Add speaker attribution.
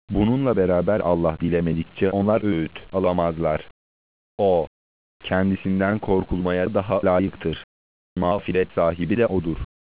Speaker 1: Bununla beraber Allah dilemedikçe onlar öğüt alamazlar. O, kendisinden korkulmaya daha layıktır. Mağfiret sahibi de O'dur.